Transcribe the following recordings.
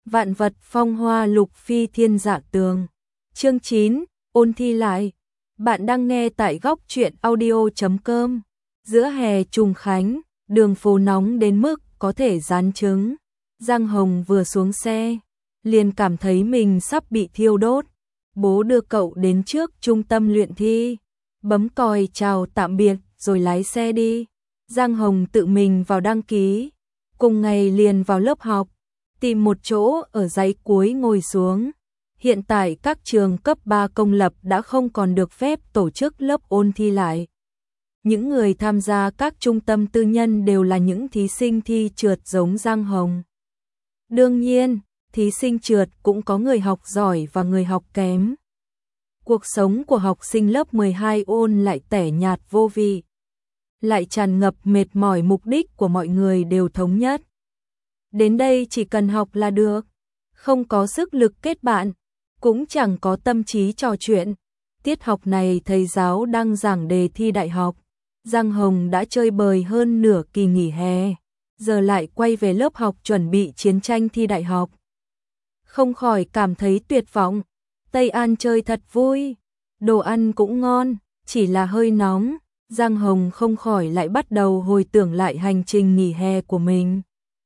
Vạn vật phong hoa lục phi thiên dạ tường. Chương 9, ôn thi lại. Bạn đang nghe tại góc truyện audio.com. Giữa hè trùng khánh, đường phố nóng đến mức có thể rán trứng. Giang Hồng vừa xuống xe, liền cảm thấy mình sắp bị thiêu đốt. Bố đưa cậu đến trước trung tâm luyện thi, bấm còi chào tạm biệt rồi lái xe đi. Giang Hồng tự mình vào đăng ký, cùng ngày liền vào lớp học, tìm một chỗ ở dãy cuối ngồi xuống. Hiện tại các trường cấp 3 công lập đã không còn được phép tổ chức lớp ôn thi lại. Những người tham gia các trung tâm tư nhân đều là những thí sinh thi trượt giống Giang Hồng. Đương nhiên, thí sinh trượt cũng có người học giỏi và người học kém. Cuộc sống của học sinh lớp 12 ôn lại tẻ nhạt vô vị, lại tràn ngập mệt mỏi. Mục đích của mọi người đều thống nhất. Đến đây chỉ cần học là được, không có sức lực kết bạn, cũng chẳng có tâm trí trò chuyện. Tiết học này thầy giáo đang giảng đề thi đại học. Giang Hồng đã chơi bời hơn nửa kỳ nghỉ hè, giờ lại quay về lớp học chuẩn bị chiến tranh thi đại học. Không khỏi cảm thấy tuyệt vọng. Tây An chơi thật vui, đồ ăn cũng ngon, chỉ là hơi nóng. Giang Hồng không khỏi lại bắt đầu hồi tưởng lại hành trình nghỉ hè của mình.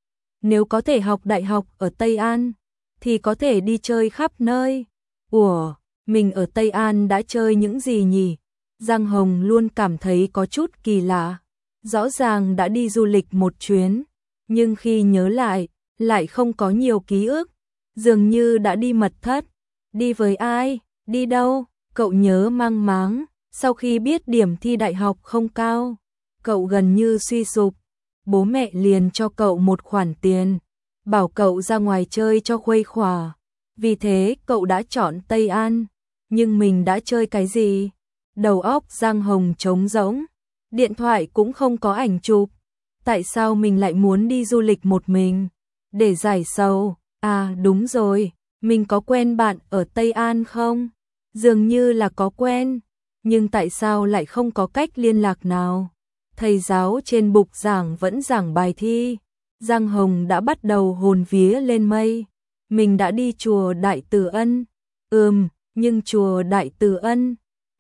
Nếu có thể học đại học ở Tây An, thì có thể đi chơi khắp nơi. Ủa, mình ở Tây An đã chơi những gì nhỉ? Giang Hồng luôn cảm thấy có chút kỳ lạ. Rõ ràng đã đi du lịch một chuyến, nhưng khi nhớ lại không có nhiều ký ức. Dường như đã đi mật thất. Đi với ai? Đi đâu? Cậu nhớ mang máng. Sau khi biết điểm thi đại học không cao, cậu gần như suy sụp. Bố mẹ liền cho cậu một khoản tiền, bảo cậu ra ngoài chơi cho khuây khỏa. Vì thế cậu đã chọn Tây An. Nhưng mình đã chơi cái gì? Đầu óc Giang Hồng trống rỗng, điện thoại cũng không có ảnh chụp. Tại sao mình lại muốn đi du lịch một mình? Để giải sầu. À đúng rồi, mình có quen bạn ở Tây An không? Dường như là có quen, nhưng tại sao lại không có cách liên lạc nào? Thầy giáo trên bục giảng vẫn giảng bài thi. Giang Hồng đã bắt đầu hồn vía lên mây. Mình đã đi chùa Đại Từ Ân. Nhưng chùa Đại Từ Ân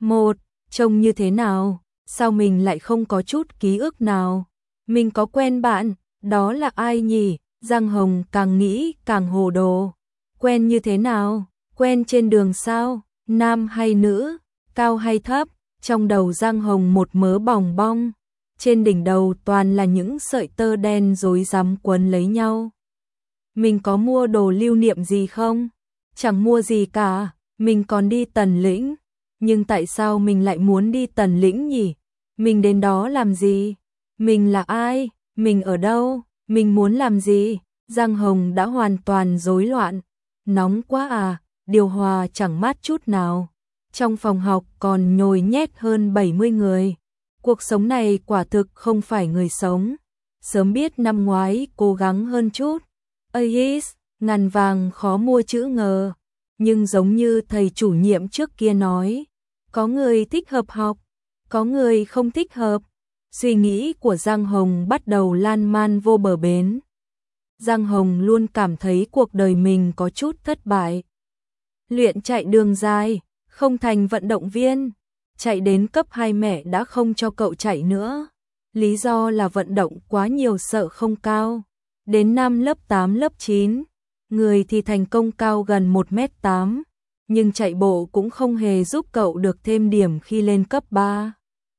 trông như thế nào? Sao mình lại không có chút ký ức nào? Mình có quen bạn, đó là ai nhỉ? Giang Hồng càng nghĩ càng hồ đồ. Quen như thế nào? Quen trên đường sao? Nam hay nữ? Cao hay thấp? Trong đầu Giang Hồng một mớ bòng bong. Trên đỉnh đầu toàn là những sợi tơ đen rối rắm quấn lấy nhau. Mình có mua đồ lưu niệm gì không? Chẳng mua gì cả. Mình còn đi Tần Lĩnh. Nhưng tại sao mình lại muốn đi Tần Lĩnh nhỉ? Mình đến đó làm gì? Mình là ai? Mình ở đâu? Mình muốn làm gì? Giang Hồng đã hoàn toàn rối loạn. Nóng quá à, điều hòa chẳng mát chút nào. Trong phòng học còn nhồi nhét hơn 70 người. Cuộc sống này quả thực không phải người sống. Sớm biết năm ngoái cố gắng hơn chút. AIS, ngàn vàng khó mua chữ ngờ. Nhưng giống như thầy chủ nhiệm trước kia nói, có người thích hợp học, có người không thích hợp. Suy nghĩ của Giang Hồng bắt đầu lan man vô bờ bến. Giang Hồng luôn cảm thấy cuộc đời mình có chút thất bại. Luyện chạy đường dài, không thành vận động viên. Chạy đến cấp 2 mẹ đã không cho cậu chạy nữa. Lý do là vận động quá nhiều sợ không cao. Đến năm lớp 8 lớp 9, người thì thành công cao gần 1m8. Nhưng chạy bộ cũng không hề giúp cậu được thêm điểm khi lên cấp 3.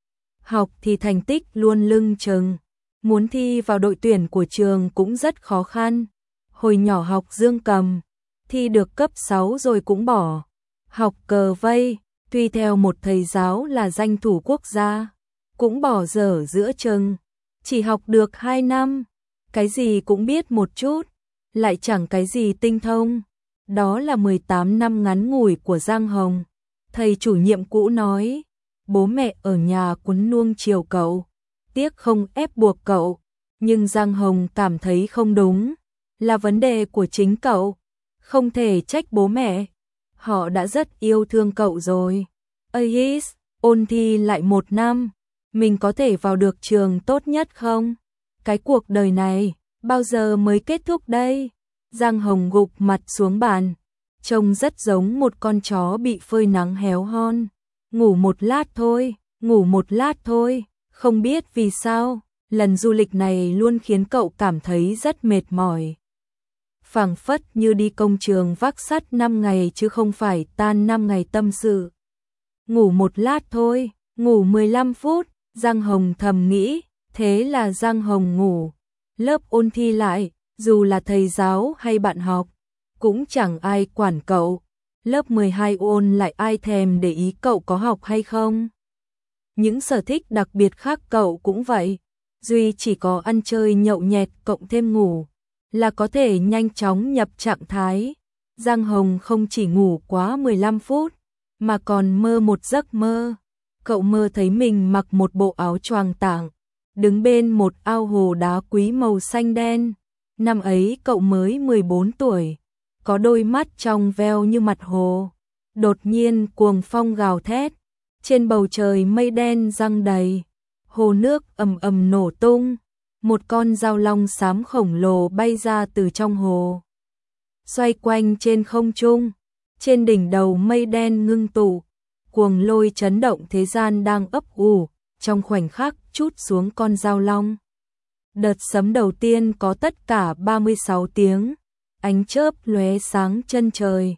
Học thì thành tích luôn lưng chừng. Muốn thi vào đội tuyển của trường cũng rất khó khăn. Hồi nhỏ học dương cầm, thi được cấp 6 rồi cũng bỏ. Học cờ vây, tuy theo một thầy giáo là danh thủ quốc gia, cũng bỏ dở giữa chừng. Chỉ học được 2 năm, cái gì cũng biết một chút, lại chẳng cái gì tinh thông. Đó là 18 năm ngắn ngủi của Giang Hồng. Thầy chủ nhiệm cũ nói, bố mẹ ở nhà quấn nuông chiều cậu, tiếc không ép buộc cậu. Nhưng Giang Hồng cảm thấy không đúng, là vấn đề của chính cậu. Không thể trách bố mẹ, họ đã rất yêu thương cậu rồi. AIS, ôn thi lại 1 năm, mình có thể vào được trường tốt nhất không? Cái cuộc đời này, bao giờ mới kết thúc đây? Giang Hồng gục mặt xuống bàn, trông rất giống một con chó bị phơi nắng héo hon. Ngủ một lát thôi, ngủ một lát thôi, không biết vì sao, lần du lịch này luôn khiến cậu cảm thấy rất mệt mỏi. Phảng phất như đi công trường vác sắt 5 ngày chứ không phải tan 5 ngày tâm sự. Ngủ một lát thôi, ngủ 15 phút, Giang Hồng thầm nghĩ, thế là Giang Hồng ngủ. Lớp ôn thi lại, dù là thầy giáo hay bạn học, cũng chẳng ai quản cậu. Lớp 12 ôn lại ai thèm để ý cậu có học hay không. Những sở thích đặc biệt khác cậu cũng vậy, duy chỉ có ăn chơi nhậu nhẹt cộng thêm ngủ là có thể nhanh chóng nhập trạng thái. Giang Hồng không chỉ ngủ quá 15 phút, mà còn mơ một giấc mơ. Cậu mơ thấy mình mặc một bộ áo choàng tảng, đứng bên một ao hồ đá quý màu xanh đen. Năm ấy cậu mới 14 tuổi, có đôi mắt trong veo như mặt hồ. Đột nhiên cuồng phong gào thét, trên bầu trời mây đen giăng đầy, hồ nước ầm ầm nổ tung, một con dao long xám khổng lồ bay ra từ trong hồ, xoay quanh trên không trung, trên đỉnh đầu mây đen ngưng tụ, cuồng lôi chấn động thế gian đang ấp ủ, trong khoảnh khắc trút xuống con dao long. Đợt sấm đầu tiên có tất cả 36 tiếng, ánh chớp lóe sáng chân trời.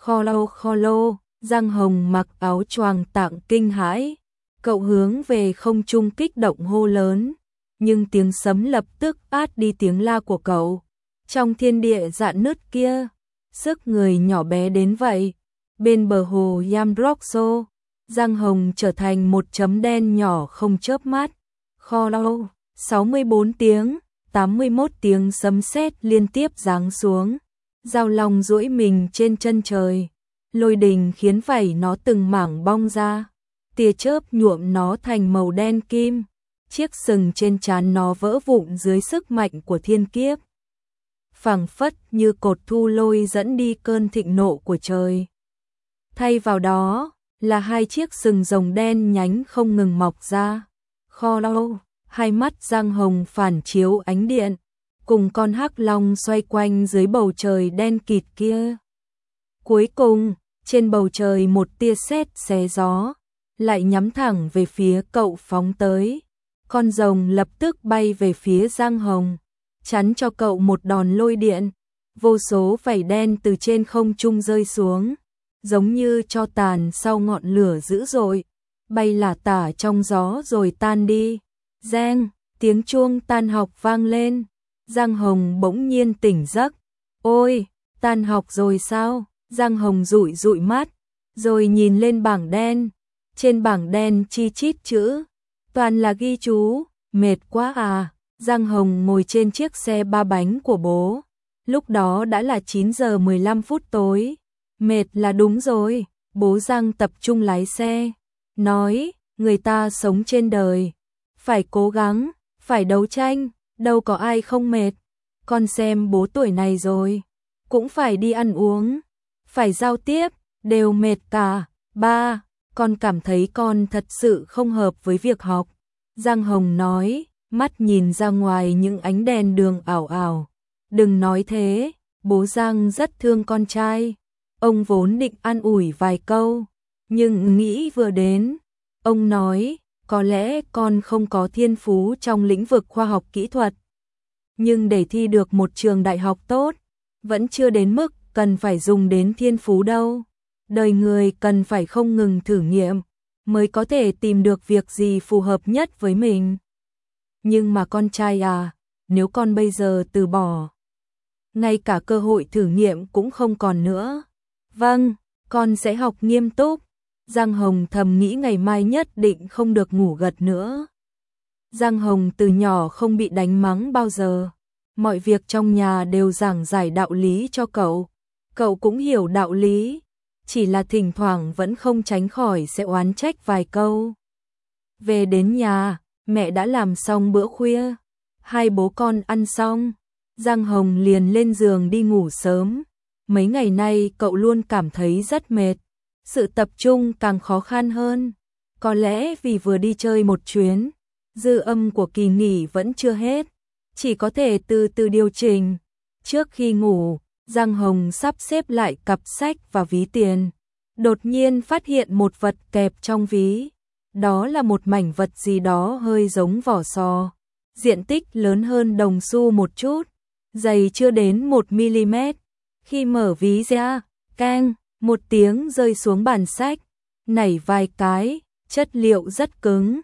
Khô lô, Giang Hồng mặc áo choàng tảng kinh hãi, cậu hướng về không trung kích động hô lớn, nhưng tiếng sấm lập tức át đi tiếng la của cậu. Trong thiên địa rạn nứt kia, sức người nhỏ bé đến vậy. Bên bờ hồ Yamroxo, Giang Hồng trở thành một chấm đen nhỏ không chớp mắt. Khô lô, 64 tiếng, 81 tiếng sấm sét liên tiếp giáng xuống. Dao long duỗi mình trên chân trời, lôi đình khiến vảy nó từng mảng bong ra, tia chớp nhuộm nó thành màu đen kim, chiếc sừng trên trán nó vỡ vụn dưới sức mạnh của thiên kiếp. Phảng phất như cột thu lôi dẫn đi cơn thịnh nộ của trời. Thay vào đó là hai chiếc sừng rồng đen nhánh không ngừng mọc ra. Khô lâu, hai mắt Giang Hồng phản chiếu ánh điện, cùng con hắc long xoay quanh dưới bầu trời đen kịt kia. Cuối cùng, trên bầu trời một tia sét xé gió, lại nhắm thẳng về phía cậu phóng tới. Con rồng lập tức bay về phía Giang Hồng, chắn cho cậu một đòn lôi điện. Vô số vảy đen từ trên không trung rơi xuống, giống như tro tàn sau ngọn lửa dữ dội, bay lả tả trong gió rồi tan đi. Reng, tiếng chuông tan học vang lên. Giang Hồng bỗng nhiên tỉnh giấc. Ôi, tan học rồi sao? Giang Hồng dụi dụi mắt, rồi nhìn lên bảng đen. Trên bảng đen chi chít chữ, toàn là ghi chú, mệt quá à. Giang Hồng ngồi trên chiếc xe ba bánh của bố. Lúc đó đã là 9 giờ 15 phút tối. Mệt là đúng rồi. Bố Giang tập trung lái xe, nói, người ta sống trên đời, phải cố gắng, phải đấu tranh, đâu có ai không mệt. Con xem bố tuổi này rồi, cũng phải đi ăn uống, phải giao tiếp, đều mệt cả. Ba, con cảm thấy con thật sự không hợp với việc học. Giang Hồng nói, mắt nhìn ra ngoài những ánh đèn đường ảo ảo. Đừng nói thế, bố Giang rất thương con trai. Ông vốn định an ủi vài câu, nhưng nghĩ vừa đến, ông nói, có lẽ con không có thiên phú trong lĩnh vực khoa học kỹ thuật, nhưng để thi được một trường đại học tốt, vẫn chưa đến mức cần phải dùng đến thiên phú đâu. Đời người cần phải không ngừng thử nghiệm, mới có thể tìm được việc gì phù hợp nhất với mình. Nhưng mà con trai à, nếu con bây giờ từ bỏ, ngay cả cơ hội thử nghiệm cũng không còn nữa. Vâng, con sẽ học nghiêm túc. Giang Hồng thầm nghĩ ngày mai nhất định không được ngủ gật nữa. Giang Hồng từ nhỏ không bị đánh mắng bao giờ. Mọi việc trong nhà đều giảng giải đạo lý cho cậu. Cậu cũng hiểu đạo lý, chỉ là thỉnh thoảng vẫn không tránh khỏi sẽ oán trách vài câu. Về đến nhà, mẹ đã làm xong bữa khuya. Hai bố con ăn xong, Giang Hồng liền lên giường đi ngủ sớm. Mấy ngày nay cậu luôn cảm thấy rất mệt, sự tập trung càng khó khăn hơn. Có lẽ vì vừa đi chơi một chuyến, dư âm của kỳ nghỉ vẫn chưa hết, chỉ có thể từ từ điều chỉnh. Trước khi ngủ, Giang Hồng sắp xếp lại cặp sách và ví tiền. Đột nhiên phát hiện một vật kẹp trong ví. Đó là một mảnh vật gì đó hơi giống vỏ sò. Diện tích lớn hơn đồng xu một chút. Dày chưa đến 1mm. Khi mở ví ra, keng, một tiếng rơi xuống bàn sách. Nảy vài cái, chất liệu rất cứng.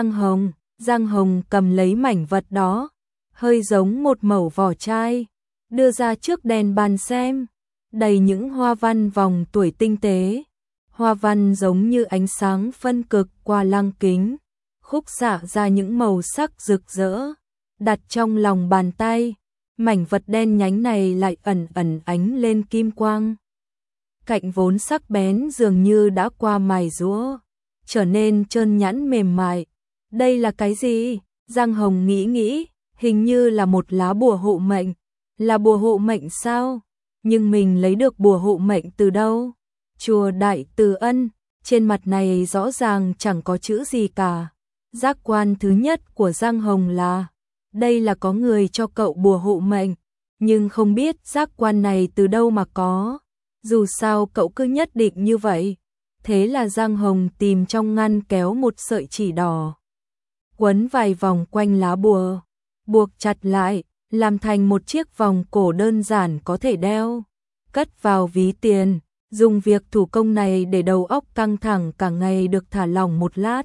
Giang Hồng cầm lấy mảnh vật đó. Hơi giống một mẩu vỏ chai. Đưa ra trước đèn bàn xem. Đầy những hoa văn vòng tuổi tinh tế. Hoa văn giống như ánh sáng phân cực qua lăng kính. Khúc xạ ra những màu sắc rực rỡ. Đặt trong lòng bàn tay. Mảnh vật đen nhánh này lại ẩn ẩn ánh lên kim quang. Cạnh vốn sắc bén dường như đã qua mài giũa, trở nên trơn nhẵn mềm mại. Đây là cái gì? Giang Hồng nghĩ, hình như là một lá bùa hộ mệnh. Là bùa hộ mệnh sao? Nhưng mình lấy được bùa hộ mệnh từ đâu? Chùa Đại Từ Ân, trên mặt này rõ ràng chẳng có chữ gì cả. Giác quan thứ nhất của Giang Hồng là đây là có người cho cậu bùa hộ mệnh, nhưng không biết giác quan này từ đâu mà có. Dù sao cậu cứ nhất định như vậy. Thế là Giang Hồng tìm trong ngăn kéo một sợi chỉ đỏ. Quấn vài vòng quanh lá bùa, buộc chặt lại, làm thành một chiếc vòng cổ đơn giản có thể đeo. Cất vào ví tiền, dùng việc thủ công này để đầu óc căng thẳng cả ngày được thả lỏng một lát.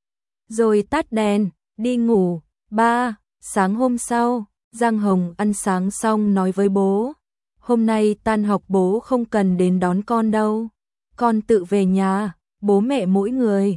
Rồi tắt đèn, đi ngủ. Sáng hôm sau, Giang Hồng ăn sáng xong nói với bố. Hôm nay tan học bố không cần đến đón con đâu. Con tự về nhà, bố mẹ mỗi người.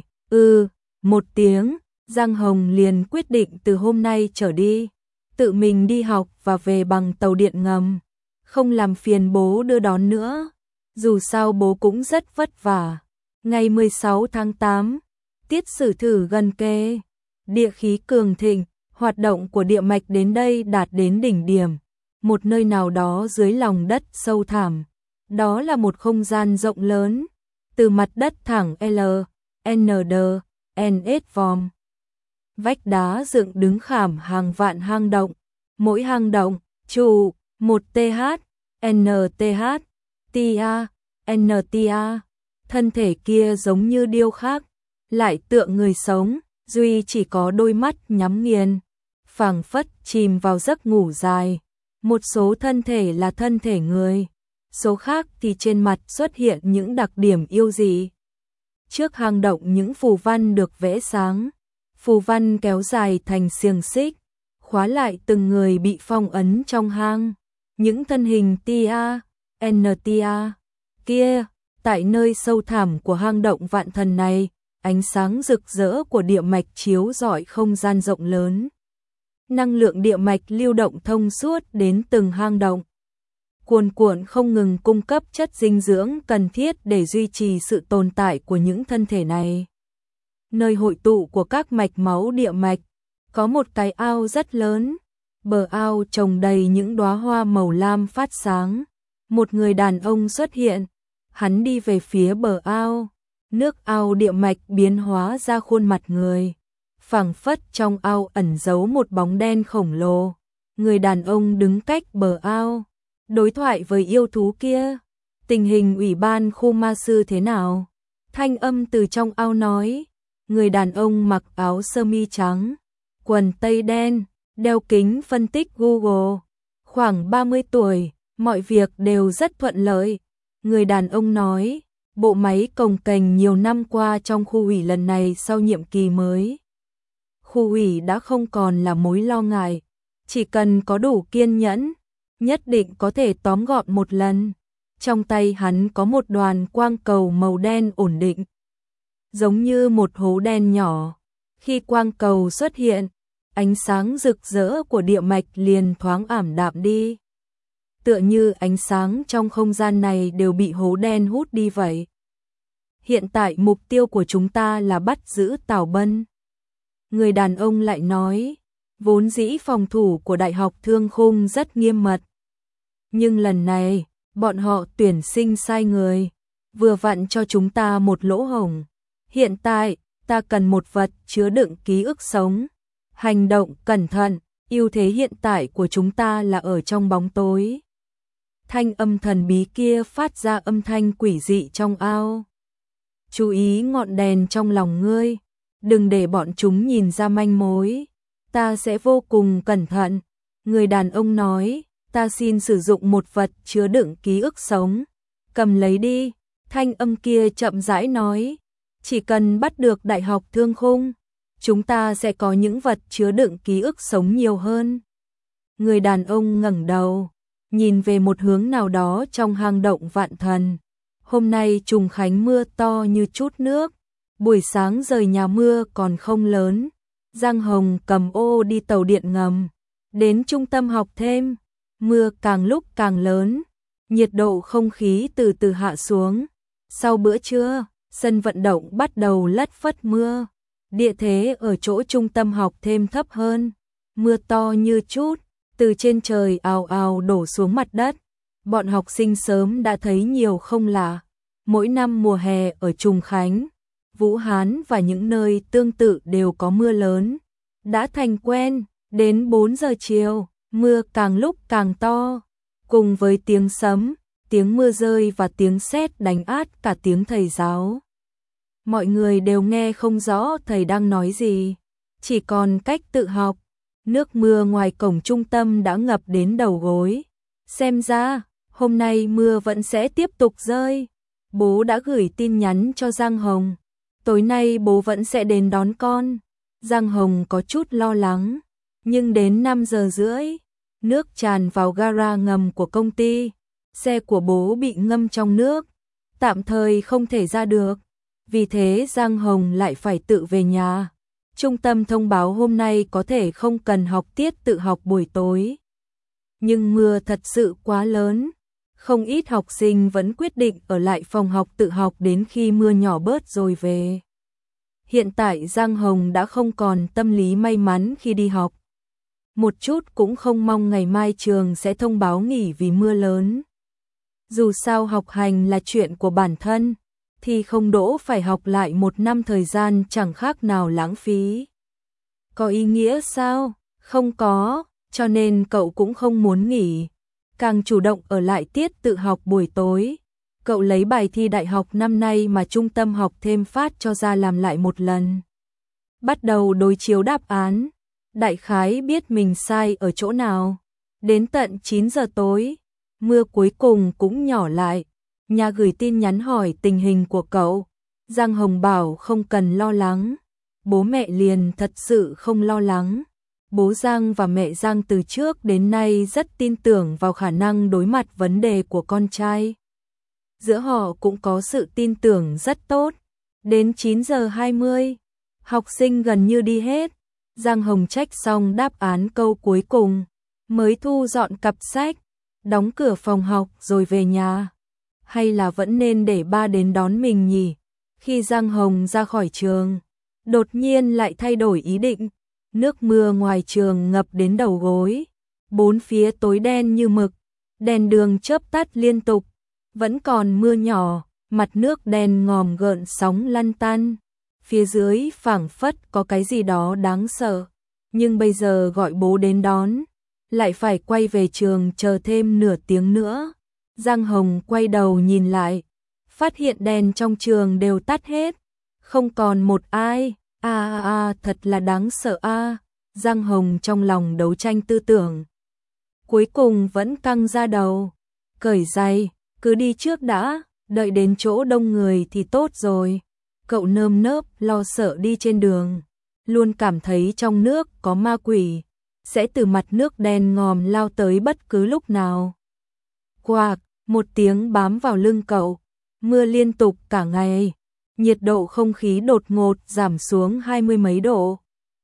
Một tiếng, Giang Hồng liền quyết định từ hôm nay trở đi. Tự mình đi học và về bằng tàu điện ngầm. Không làm phiền bố đưa đón nữa. Dù sao bố cũng rất vất vả. Ngày 16 tháng 8, tiết sử thử gần kề. Địa khí cường thịnh, hoạt động của địa mạch đến đây đạt đến đỉnh điểm. Một nơi nào đó dưới lòng đất sâu thẳm. Đó là một không gian rộng lớn. Từ mặt đất thẳng LND vòm. Vách đá dựng đứng khảm hàng vạn hang động. Mỗi hang động, trụ, một TH, NTH, TA, NTA. Thân thể kia giống như điêu khắc, lại tựa người sống, duy chỉ có đôi mắt nhắm nghiền, phảng phất chìm vào giấc ngủ dài. Một số thân thể là thân thể người, số khác thì trên mặt xuất hiện những đặc điểm yêu dị. Trước hang động những phù văn được vẽ sáng, phù văn kéo dài thành xiềng xích, khóa lại từng người bị phong ấn trong hang. Những thân hình TA, NTA kia, tại nơi sâu thẳm của hang động vạn thần này, ánh sáng rực rỡ của địa mạch chiếu rọi không gian rộng lớn. Năng lượng địa mạch lưu động thông suốt đến từng hang động. Cuồn cuộn không ngừng cung cấp chất dinh dưỡng cần thiết để duy trì sự tồn tại của những thân thể này. Nơi hội tụ của các mạch máu địa mạch, có một cái ao rất lớn. Bờ ao trồng đầy những đóa hoa màu lam phát sáng. Một người đàn ông xuất hiện, hắn đi về phía bờ ao. Nước ao địa mạch biến hóa ra khuôn mặt người. Phảng phất trong ao ẩn giấu một bóng đen khổng lồ. Người đàn ông đứng cách bờ ao, đối thoại với yêu thú kia. Tình hình ủy ban khu ma sư thế nào? Thanh âm từ trong ao nói. Người đàn ông mặc áo sơ mi trắng, quần tây đen, đeo kính phân tích Google. Khoảng 30 tuổi, mọi việc đều rất thuận lợi. Người đàn ông nói, bộ máy cồng kềnh nhiều năm qua trong khu ủy lần này sau nhiệm kỳ mới. Khu ủy đã không còn là mối lo ngại, chỉ cần có đủ kiên nhẫn, nhất định có thể tóm gọn một lần. Trong tay hắn có một đoàn quang cầu màu đen ổn định, giống như một hố đen nhỏ. Khi quang cầu xuất hiện, ánh sáng rực rỡ của địa mạch liền thoáng ảm đạm đi. Tựa như ánh sáng trong không gian này đều bị hố đen hút đi vậy. Hiện tại mục tiêu của chúng ta là bắt giữ Tào Bân. Người đàn ông lại nói, vốn dĩ phòng thủ của Đại học Thương Khung rất nghiêm mật. Nhưng lần này, bọn họ tuyển sinh sai người, vừa vặn cho chúng ta một lỗ hổng. Hiện tại, ta cần một vật chứa đựng ký ức sống. Hành động cẩn thận, ưu thế hiện tại của chúng ta là ở trong bóng tối. Thanh âm thần bí kia phát ra âm thanh quỷ dị trong ao. Chú ý ngọn đèn trong lòng ngươi, đừng để bọn chúng nhìn ra manh mối. Ta sẽ vô cùng cẩn thận. Người đàn ông nói, ta xin sử dụng một vật chứa đựng ký ức sống. Cầm lấy đi. Thanh âm kia chậm rãi nói, chỉ cần bắt được Đại học Thương Khung, chúng ta sẽ có những vật chứa đựng ký ức sống nhiều hơn. Người đàn ông ngẩng đầu, nhìn về một hướng nào đó trong hang động Vạn Thần. Hôm nay trùng khánh mưa to như chút nước, buổi sáng rời nhà mưa còn không lớn. Giang Hồng cầm ô đi tàu điện ngầm, đến trung tâm học thêm, mưa càng lúc càng lớn, nhiệt độ không khí từ từ hạ xuống. Sau bữa trưa, sân vận động bắt đầu lất phất mưa, địa thế ở chỗ trung tâm học thêm thấp hơn, mưa to như chút, từ trên trời ào ào đổ xuống mặt đất. Bọn học sinh sớm đã thấy nhiều không lạ, mỗi năm mùa hè ở Trùng Khánh, Vũ Hán và những nơi tương tự đều có mưa lớn. Đã thành quen, đến 4 giờ chiều, mưa càng lúc càng to, cùng với tiếng sấm, tiếng mưa rơi và tiếng sét đánh át cả tiếng thầy giáo. Mọi người đều nghe không rõ thầy đang nói gì, chỉ còn cách tự học. Nước mưa ngoài cổng trung tâm đã ngập đến đầu gối. Xem ra, hôm nay mưa vẫn sẽ tiếp tục rơi. Bố đã gửi tin nhắn cho Giang Hồng. Tối nay bố vẫn sẽ đến đón con. Giang Hồng có chút lo lắng. Nhưng đến 5 giờ rưỡi, nước tràn vào gara ngầm của công ty. Xe của bố bị ngâm trong nước, tạm thời không thể ra được. Vì thế Giang Hồng lại phải tự về nhà. Trung tâm thông báo hôm nay có thể không cần học tiết tự học buổi tối. Nhưng mưa thật sự quá lớn. Không ít học sinh vẫn quyết định ở lại phòng học tự học đến khi mưa nhỏ bớt rồi về. Hiện tại Giang Hồng đã không còn tâm lý may mắn khi đi học. Một chút cũng không mong ngày mai trường sẽ thông báo nghỉ vì mưa lớn. Dù sao học hành là chuyện của bản thân, thì không đỗ phải học lại 1 năm thời gian chẳng khác nào lãng phí. Có ý nghĩa sao? Không có, cho nên cậu cũng không muốn nghỉ. Càng chủ động ở lại tiết tự học buổi tối. Cậu lấy bài thi đại học năm nay mà trung tâm học thêm phát cho ra làm lại một lần. Bắt đầu đối chiếu đáp án. Đại khái biết mình sai ở chỗ nào. Đến tận 9 giờ tối, mưa cuối cùng cũng nhỏ lại. Nhà gửi tin nhắn hỏi tình hình của cậu. Giang Hồng bảo không cần lo lắng. Bố mẹ liền thật sự không lo lắng. Bố Giang và mẹ Giang từ trước đến nay rất tin tưởng vào khả năng đối mặt vấn đề của con trai. Giữa họ cũng có sự tin tưởng rất tốt. Đến 9 giờ 20, học sinh gần như đi hết. Giang Hồng check xong đáp án câu cuối cùng, mới thu dọn cặp sách, đóng cửa phòng học rồi về nhà. Hay là vẫn nên để ba đến đón mình nhỉ? Khi Giang Hồng ra khỏi trường, đột nhiên lại thay đổi ý định. Nước mưa ngoài trường ngập đến đầu gối, bốn phía tối đen như mực, đèn đường chớp tắt liên tục, vẫn còn mưa nhỏ, mặt nước đen ngòm gợn sóng lăn tăn. Phía dưới phảng phất có cái gì đó đáng sợ, nhưng bây giờ gọi bố đến đón, lại phải quay về trường chờ thêm nửa tiếng nữa. Giang Hồng quay đầu nhìn lại, phát hiện đèn trong trường đều tắt hết, không còn một ai. Thật là đáng sợ a. Giang Hồng trong lòng đấu tranh tư tưởng. Cuối cùng vẫn căng ra đầu. Cởi giày, cứ đi trước đã, đợi đến chỗ đông người thì tốt rồi. Cậu nơm nớp lo sợ đi trên đường, luôn cảm thấy trong nước có ma quỷ, sẽ từ mặt nước đen ngòm lao tới bất cứ lúc nào. Quạc, một tiếng bám vào lưng cậu, mưa liên tục cả ngày. Nhiệt độ không khí đột ngột giảm xuống 20 mấy độ.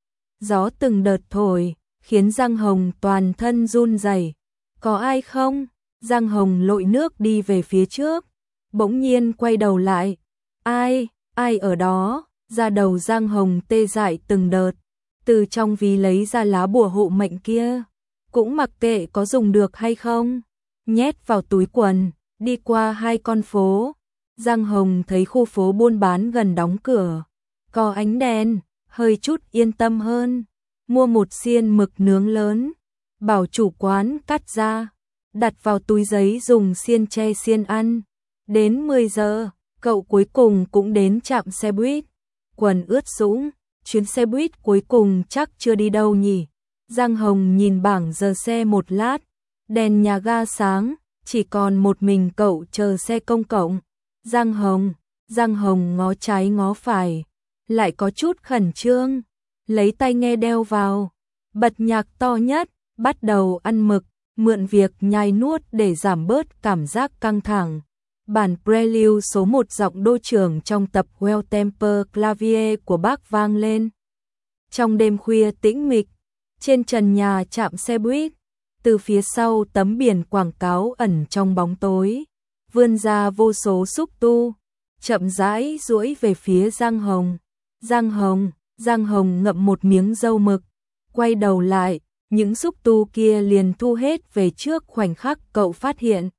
Gió từng đợt thổi, khiến Giang Hồng toàn thân run rẩy. Có ai không? Giang Hồng lội nước đi về phía trước, bỗng nhiên quay đầu lại. Ai ở đó? Da đầu Giang Hồng tê dại từng đợt, từ trong ví lấy ra lá bùa hộ mệnh kia, cũng mặc kệ có dùng được hay không, nhét vào túi quần, đi qua 2 con phố. Giang Hồng thấy khu phố buôn bán gần đóng cửa, có ánh đèn, hơi chút yên tâm hơn. mua một xiên mực nướng lớn, bảo chủ quán cắt ra, đặt vào túi giấy dùng xiên tre xiên ăn. Đến 10 giờ, cậu cuối cùng cũng đến trạm xe buýt. Quần ướt sũng, chuyến xe buýt cuối cùng chắc chưa đi đâu nhỉ. Giang Hồng nhìn bảng giờ xe một lát, đèn nhà ga sáng, chỉ còn một mình cậu chờ xe công cộng. Giang Hồng ngó trái ngó phải, lại có chút khẩn trương, lấy tai nghe đeo vào, bật nhạc to nhất, bắt đầu ăn mực, mượn việc nhai nuốt để giảm bớt cảm giác căng thẳng. Bản prelude số 1 giọng đô trưởng trong tập Well Temper Clavier của bác vang lên. Trong đêm khuya tĩnh mịch, trên trần nhà trạm xe buýt, từ phía sau tấm biển quảng cáo ẩn trong bóng tối, vươn ra vô số xúc tu, chậm rãi duỗi về phía Giang Hồng. Giang Hồng ngậm một miếng dâu mực, quay đầu lại, những xúc tu kia liền thu hết về trước khoảnh khắc cậu phát hiện.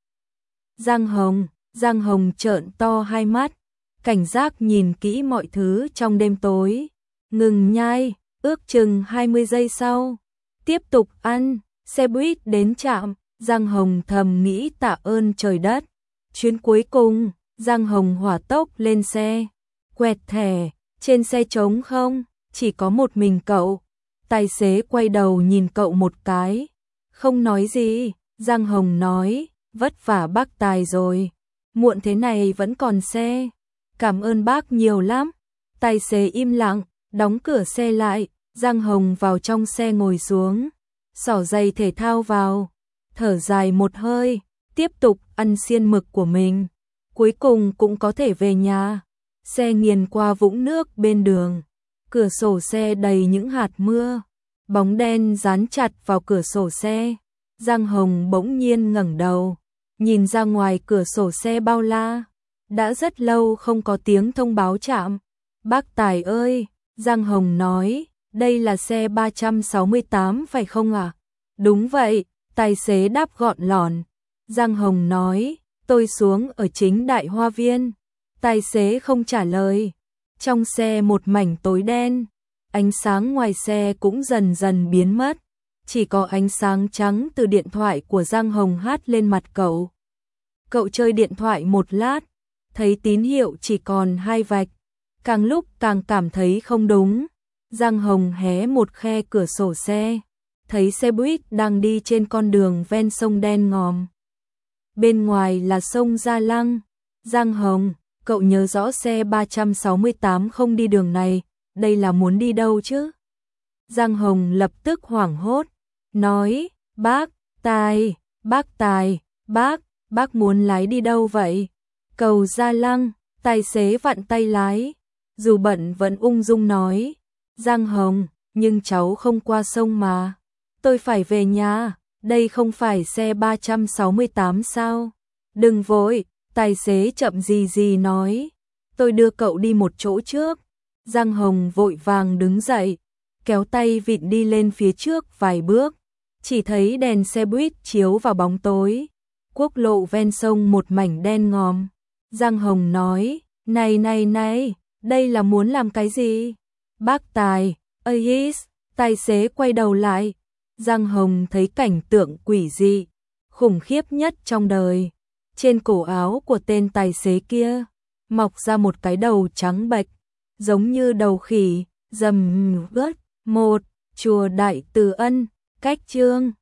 Giang Hồng trợn to hai mắt, cảnh giác nhìn kỹ mọi thứ trong đêm tối, ngừng nhai, ước chừng 20 giây sau, tiếp tục ăn. Xe buýt đến trạm, Giang Hồng thầm nghĩ tạ ơn trời đất. Chuyến cuối cùng, Giang Hồng hỏa tốc lên xe, quẹt thẻ, trên xe trống không, chỉ có một mình cậu. Tài xế quay đầu nhìn cậu một cái, không nói gì. Giang Hồng nói, vất vả bác Tài rồi, muộn thế này vẫn còn xe, cảm ơn bác nhiều lắm. Tài xế im lặng, đóng cửa xe lại, Giang Hồng vào trong xe ngồi xuống, xỏ giày thể thao vào, thở dài một hơi, tiếp tục ăn xiên mực của mình. Cuối cùng cũng có thể về nhà. Xe nghiền qua vũng nước bên đường, cửa sổ xe đầy những hạt mưa, bóng đen dán chặt vào cửa sổ xe. Giang Hồng bỗng nhiên ngẩng đầu, nhìn ra ngoài cửa sổ xe bao la. Đã rất lâu không có tiếng thông báo trạm. Bác Tài ơi, Giang Hồng nói, đây là xe 368 phải không ạ? Đúng vậy, tài xế đáp gọn lỏn. Giang Hồng nói, tôi xuống ở chính Đại Hoa Viên. Tài xế không trả lời. Trong xe một mảnh tối đen, ánh sáng ngoài xe cũng dần dần biến mất. Chỉ có ánh sáng trắng từ điện thoại của Giang Hồng hát lên mặt cậu. Cậu chơi điện thoại một lát, thấy tín hiệu chỉ còn 2 vạch. Càng lúc càng cảm thấy không đúng. Giang Hồng hé một khe cửa sổ xe, thấy xe buýt đang đi trên con đường ven sông đen ngòm. Bên ngoài là sông Gia Lăng. Giang Hồng, cậu nhớ rõ xe 368 không đi đường này, đây là muốn đi đâu chứ? Giang Hồng lập tức hoảng hốt, nói, bác Tài, bác muốn lái đi đâu vậy? Cầu Gia Lăng. Tài xế vặn tay lái, dù bận vẫn ung dung nói, Giang Hồng, nhưng cháu không qua sông mà. Tôi phải về nhà, đây không phải xe 368 sao? Đừng vội, tài xế chậm gì nói, tôi đưa cậu đi một chỗ trước. Giang Hồng vội vàng đứng dậy, kéo tay vịn đi lên phía trước vài bước, chỉ thấy đèn xe buýt chiếu vào bóng tối. Quốc lộ ven sông một mảnh đen ngòm. Giang Hồng nói, này, đây là muốn làm cái gì? Bác Tài, tài xế quay đầu lại. Giang Hồng thấy cảnh tượng quỷ dị, khủng khiếp nhất trong đời. Trên cổ áo của tên tài xế kia, mọc ra một cái đầu trắng bệch, giống như đầu khỉ, rầm rớt. 1. Chùa Đại Từ Ân, cách chương